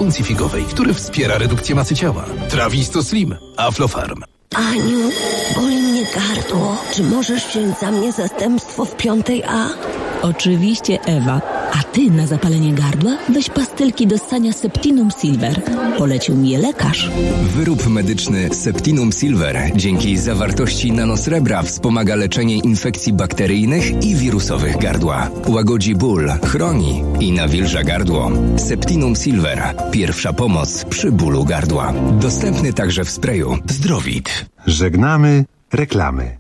puncji figowej, który wspiera redukcję masy ciała. Trawisto Slim, Aflofarm. Aniu, boli mnie gardło. Czy możesz wziąć za mnie zastępstwo w 5A? Oczywiście, Ewa. A ty na zapalenie gardła weź pastylki do ssania Septinum Silver. Polecił mi je lekarz. Wyrób medyczny Septinum Silver dzięki zawartości nanosrebra wspomaga leczenie infekcji bakteryjnych i wirusowych gardła. Łagodzi ból, chroni i nawilża gardło. Septinum Silver. Pierwsza pomoc przy bólu gardła. Dostępny także w sprayu Zdrowit. Żegnamy reklamy.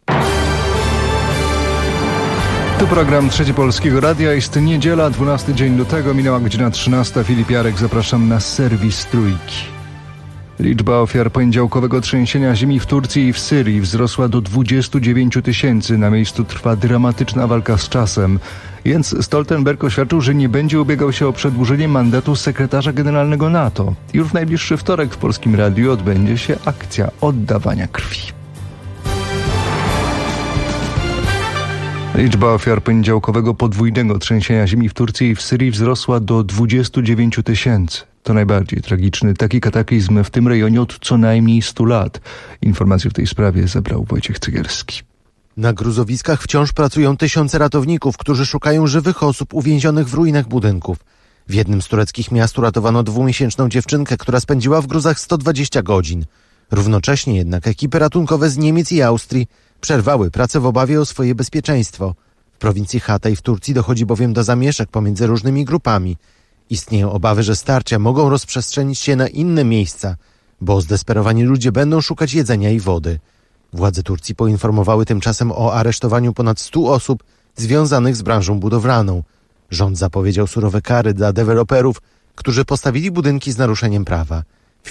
Tu program Trzeci Polskiego Radia. Jest niedziela, 12 dzień lutego, minęła godzina 13. Filip Jarek, zapraszam na serwis Trójki. Liczba ofiar poniedziałkowego trzęsienia ziemi w Turcji i w Syrii wzrosła do 29 000. Na miejscu trwa dramatyczna walka z czasem. Jens Stoltenberg oświadczył, że nie będzie ubiegał się o przedłużenie mandatu sekretarza generalnego NATO. Już w najbliższy wtorek w Polskim Radiu odbędzie się akcja oddawania krwi. Liczba ofiar poniedziałkowego podwójnego trzęsienia ziemi w Turcji i w Syrii wzrosła do 29 000. To najbardziej tragiczny taki kataklizm w tym rejonie od co najmniej 100 lat. Informacje w tej sprawie zebrał Wojciech Cegielski. Na gruzowiskach wciąż pracują tysiące ratowników, którzy szukają żywych osób uwięzionych w ruinach budynków. W jednym z tureckich miast uratowano 2-miesięczną dziewczynkę, która spędziła w gruzach 120 godzin. Równocześnie jednak ekipy ratunkowe z Niemiec i Austrii przerwały pracę w obawie o swoje bezpieczeństwo. W prowincji Hatay w Turcji dochodzi bowiem do zamieszek pomiędzy różnymi grupami. Istnieją obawy, że starcia mogą rozprzestrzenić się na inne miejsca, bo zdesperowani ludzie będą szukać jedzenia i wody. Władze Turcji poinformowały tymczasem o aresztowaniu ponad 100 osób związanych z branżą budowlaną. Rząd zapowiedział surowe kary dla deweloperów, którzy postawili budynki z naruszeniem prawa.